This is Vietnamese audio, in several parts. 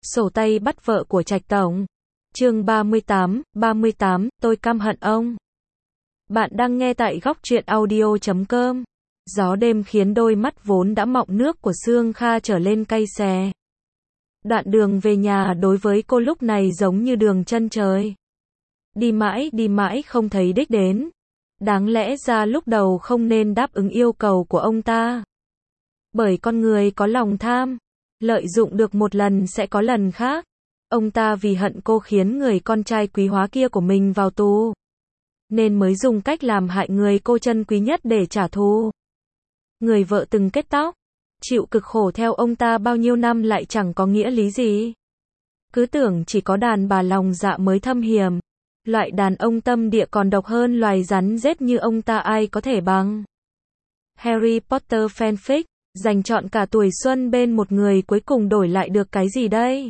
Sổ tay bắt vợ của Trạch Tổng. Chương 38, tôi căm hận ông. Bạn đang nghe tại góc truyện audio.com. Gió đêm khiến đôi mắt vốn đã mọng nước của Sương Kha trở lên cay xè. Đoạn đường về nhà đối với cô lúc này giống như đường chân trời. Đi mãi không thấy đích đến. Đáng lẽ ra lúc đầu không nên đáp ứng yêu cầu của ông ta. Bởi con người có lòng tham, lợi dụng được một lần sẽ có lần khác. Ông ta vì hận cô khiến người con trai quý hóa kia của mình vào tù, nên mới dùng cách làm hại người cô trân quý nhất để trả thù. Người vợ từng kết tóc, chịu cực khổ theo ông ta bao nhiêu năm lại chẳng có nghĩa lý gì. Cứ tưởng chỉ có đàn bà lòng dạ mới thâm hiểm. Loại đàn ông tâm địa còn độc hơn loài rắn rết như ông ta ai có thể bằng. Harry Potter fanfic, dành trọn cả tuổi xuân bên một người cuối cùng đổi lại được cái gì đây?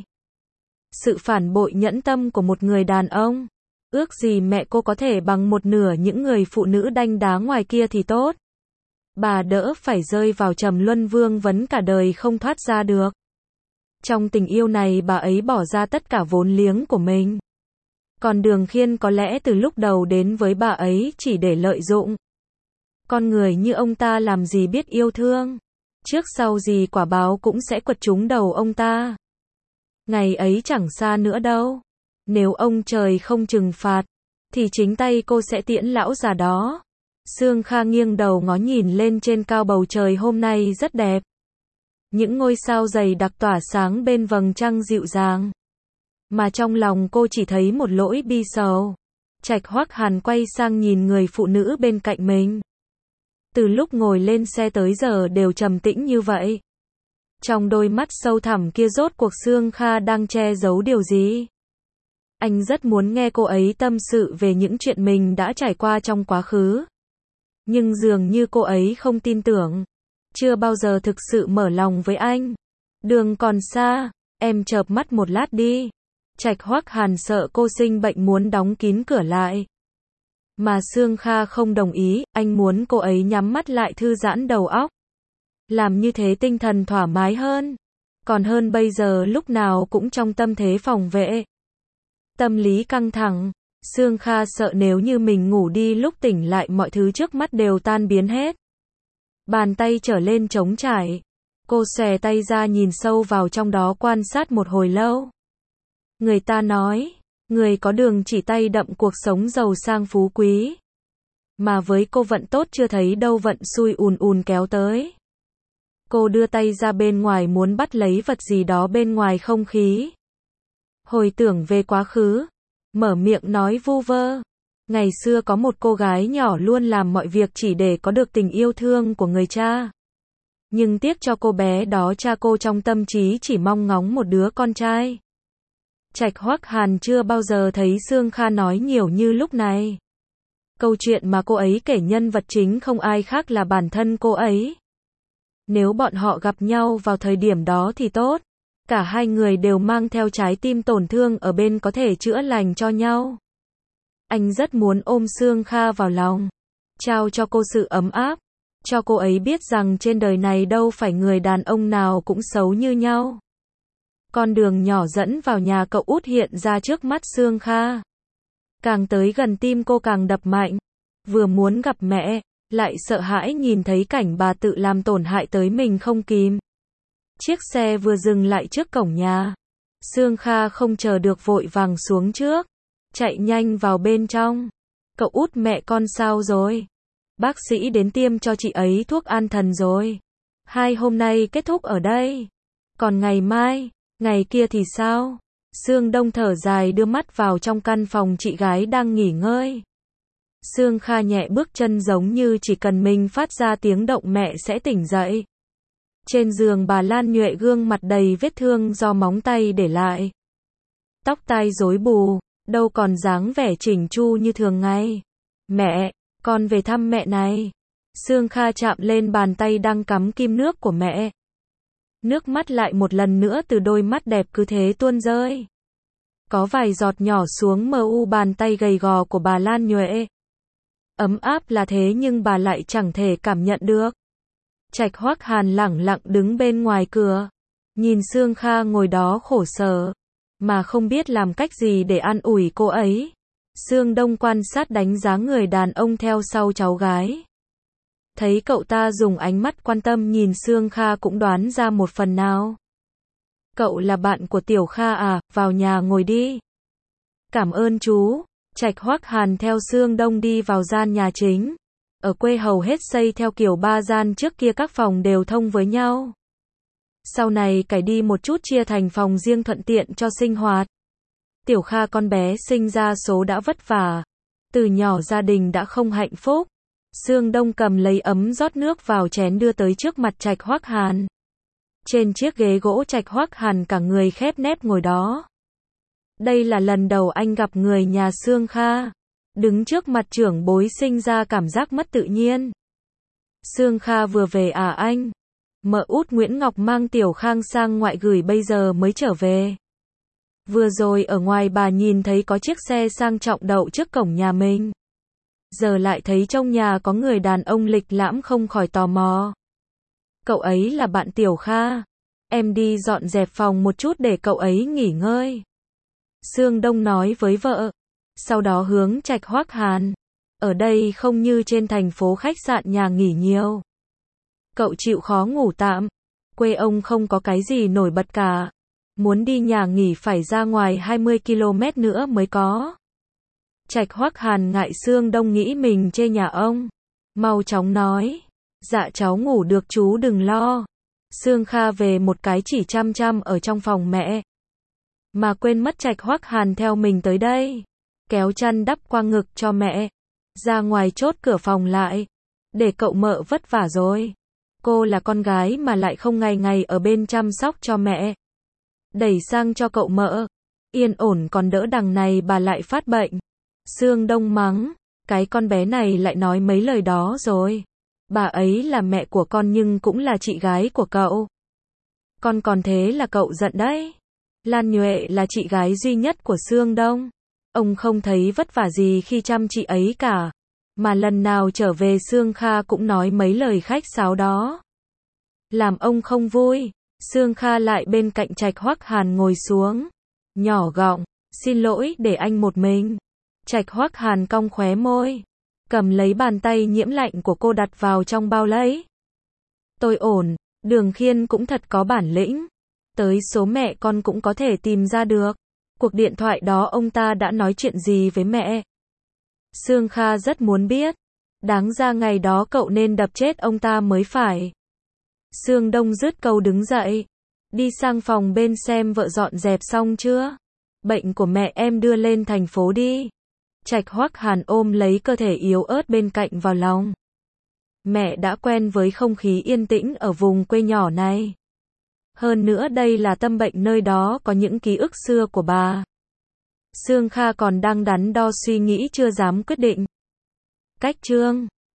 Sự phản bội nhẫn tâm của một người đàn ông. Ước gì mẹ cô có thể bằng một nửa những người phụ nữ đanh đá ngoài kia thì tốt. Bà đỡ phải rơi vào trầm luân vương vấn cả đời không thoát ra được. Trong tình yêu này bà ấy bỏ ra tất cả vốn liếng của mình. Còn Đường Khiên có lẽ từ lúc đầu đến với bà ấy chỉ để lợi dụng. Con người như ông ta làm gì biết yêu thương. Trước sau gì quả báo cũng sẽ quật trúng đầu ông ta. Ngày ấy chẳng xa nữa đâu. Nếu ông trời không trừng phạt, thì chính tay cô sẽ tiễn lão già đó. Sương Kha nghiêng đầu ngó nhìn lên trên cao bầu trời hôm nay rất đẹp. Những ngôi sao dày đặc tỏa sáng bên vầng trăng dịu dàng. Mà trong lòng cô chỉ thấy một nỗi bi sầu. Trạch Hoắc Hàn quay sang nhìn người phụ nữ bên cạnh mình. Từ lúc ngồi lên xe tới giờ đều trầm tĩnh như vậy. Trong đôi mắt sâu thẳm kia rốt cuộc Sương Kha đang che giấu điều gì? Anh rất muốn nghe cô ấy tâm sự về những chuyện mình đã trải qua trong quá khứ. Nhưng dường như cô ấy không tin tưởng. Chưa bao giờ thực sự mở lòng với anh. Đường còn xa, em chợp mắt một lát đi. Trạch Hoắc Hàn sợ cô sinh bệnh muốn đóng kín cửa lại. Mà Sương Kha không đồng ý, anh muốn cô ấy nhắm mắt lại thư giãn đầu óc. Làm như thế tinh thần thoải mái hơn. Còn hơn bây giờ lúc nào cũng trong tâm thế phòng vệ. Tâm lý căng thẳng. Sương Kha sợ nếu như mình ngủ đi lúc tỉnh lại mọi thứ trước mắt đều tan biến hết. Bàn tay trở lên trống trải. Cô xòe tay ra nhìn sâu vào trong đó quan sát một hồi lâu. Người ta nói, người có đường chỉ tay đậm cuộc sống giàu sang phú quý. Mà với cô vận tốt chưa thấy đâu vận xui ùn kéo tới. Cô đưa tay ra bên ngoài muốn bắt lấy vật gì đó bên ngoài không khí. Hồi tưởng về quá khứ, mở miệng nói vu vơ. Ngày xưa có một cô gái nhỏ luôn làm mọi việc chỉ để có được tình yêu thương của người cha. Nhưng tiếc cho cô bé đó cha cô trong tâm trí chỉ mong ngóng một đứa con trai. Trạch Hoắc Hàn chưa bao giờ thấy Sương Kha nói nhiều như lúc này. Câu chuyện mà cô ấy kể nhân vật chính không ai khác là bản thân cô ấy. Nếu bọn họ gặp nhau vào thời điểm đó thì tốt. Cả hai người đều mang theo trái tim tổn thương ở bên có thể chữa lành cho nhau. Anh rất muốn ôm Sương Kha vào lòng. Trao cho cô sự ấm áp. Cho cô ấy biết rằng trên đời này đâu phải người đàn ông nào cũng xấu như nhau. Con đường nhỏ dẫn vào nhà cậu út hiện ra trước mắt Sương Kha. Càng tới gần tim cô càng đập mạnh. Vừa muốn gặp mẹ, lại sợ hãi nhìn thấy cảnh bà tự làm tổn hại tới mình không kìm. Chiếc xe vừa dừng lại trước cổng nhà. Sương Kha không chờ được vội vàng xuống trước. Chạy nhanh vào bên trong. Cậu út mẹ con sao rồi? Bác sĩ đến tiêm cho chị ấy thuốc an thần rồi. 2 hôm nay kết thúc ở đây. Còn ngày mai, ngày kia thì sao? Sương Đông thở dài đưa mắt vào trong căn phòng chị gái đang nghỉ ngơi. Sương Kha nhẹ bước chân giống như chỉ cần mình phát ra tiếng động mẹ sẽ tỉnh dậy. Trên giường bà Lan Nhuệ gương mặt đầy vết thương do móng tay để lại. Tóc tai rối bù, đâu còn dáng vẻ chỉnh chu như thường ngày. Mẹ, con về thăm mẹ này. Sương Kha chạm lên bàn tay đang cắm kim nước của mẹ. Nước mắt lại một lần nữa từ đôi mắt đẹp cứ thế tuôn rơi. Có vài giọt nhỏ xuống mu bàn tay gầy gò của bà Lan Nhuệ. Ấm áp là thế nhưng bà lại chẳng thể cảm nhận được. Trạch Hoắc Hàn lẳng lặng đứng bên ngoài cửa. Nhìn Sương Kha ngồi đó khổ sở, mà không biết làm cách gì để an ủi cô ấy. Sương Đông quan sát đánh giá người đàn ông theo sau cháu gái. Thấy cậu ta dùng ánh mắt quan tâm nhìn Sương Kha cũng đoán ra một phần nào. Cậu là bạn của Tiểu Kha à, vào nhà ngồi đi. Cảm ơn chú. Trạch Hoắc Hàn theo Sương Đông đi vào gian nhà chính. Ở quê hầu hết xây theo kiểu ba gian, trước kia các phòng đều thông với nhau. Sau này cải đi một chút chia thành phòng riêng thuận tiện cho sinh hoạt. Tiểu Kha con bé sinh ra số đã vất vả. Từ nhỏ gia đình đã không hạnh phúc. Sương Đông cầm lấy ấm rót nước vào chén đưa tới trước mặt Trạch Hoắc Hàn. Trên chiếc ghế gỗ Trạch Hoắc Hàn cả người khép nép ngồi đó. Đây là lần đầu anh gặp người nhà Sương Kha. Đứng trước mặt trưởng bối sinh ra cảm giác mất tự nhiên. Sương Kha vừa về à anh? Mợ út Nguyễn Ngọc mang Tiểu Khang sang ngoại gửi bây giờ mới trở về. Vừa rồi ở ngoài bà nhìn thấy có chiếc xe sang trọng đậu trước cổng nhà mình. Giờ lại thấy trong nhà có người đàn ông lịch lãm không khỏi tò mò. Cậu ấy là bạn Tiểu Kha. Em đi dọn dẹp phòng một chút để cậu ấy nghỉ ngơi. Sương Đông nói với vợ. Sau đó hướng Trạch Hoắc Hàn. Ở đây không như trên thành phố khách sạn nhà nghỉ nhiều. Cậu chịu khó ngủ tạm. Quê ông không có cái gì nổi bật cả. Muốn đi nhà nghỉ phải ra ngoài 20 km nữa mới có. Trạch Hoắc Hàn ngại Sương Đông nghĩ mình chê nhà ông. Mau chóng nói. Dạ cháu ngủ được chú đừng lo. Sương Kha về một cái chỉ chăm chăm ở trong phòng mẹ. Mà quên mất Trạch Hoắc Hàn theo mình tới đây. Kéo chăn đắp qua ngực cho mẹ. Ra ngoài chốt cửa phòng lại. Để cậu mợ vất vả rồi. Cô là con gái mà lại không ngày ngày ở bên chăm sóc cho mẹ. Đẩy sang cho cậu mợ. Yên ổn còn đỡ đằng này bà lại phát bệnh. Sương Đông mắng. Cái con bé này lại nói mấy lời đó rồi. Bà ấy là mẹ của con nhưng cũng là chị gái của cậu. Con còn thế là cậu giận đấy. Lan Nhuệ là chị gái duy nhất của Sương Đông. Ông không thấy vất vả gì khi chăm chị ấy cả. Mà lần nào trở về Sương Kha cũng nói mấy lời khách sáo đó. Làm ông không vui. Sương Kha lại bên cạnh Trạch Hoắc Hàn ngồi xuống. Nhỏ giọng, xin lỗi để anh một mình. Trạch Hoắc Hàn cong khóe môi. Cầm lấy bàn tay nhiễm lạnh của cô đặt vào trong bao lấy. Tôi ổn, Đường Khiên cũng thật có bản lĩnh. Tới số mẹ con cũng có thể tìm ra được. Cuộc điện thoại đó ông ta đã nói chuyện gì với mẹ? Sương Kha rất muốn biết. Đáng ra ngày đó cậu nên đập chết ông ta mới phải. Sương Đông dứt câu đứng dậy. Đi sang phòng bên xem vợ dọn dẹp xong chưa? Bệnh của mẹ em đưa lên thành phố đi. Trạch Hoắc Hàn ôm lấy cơ thể yếu ớt bên cạnh vào lòng. Mẹ đã quen với không khí yên tĩnh ở vùng quê nhỏ này. Hơn nữa đây là tâm bệnh nơi đó có những ký ức xưa của bà. Sương Kha còn đang đắn đo suy nghĩ chưa dám quyết định. Cách chương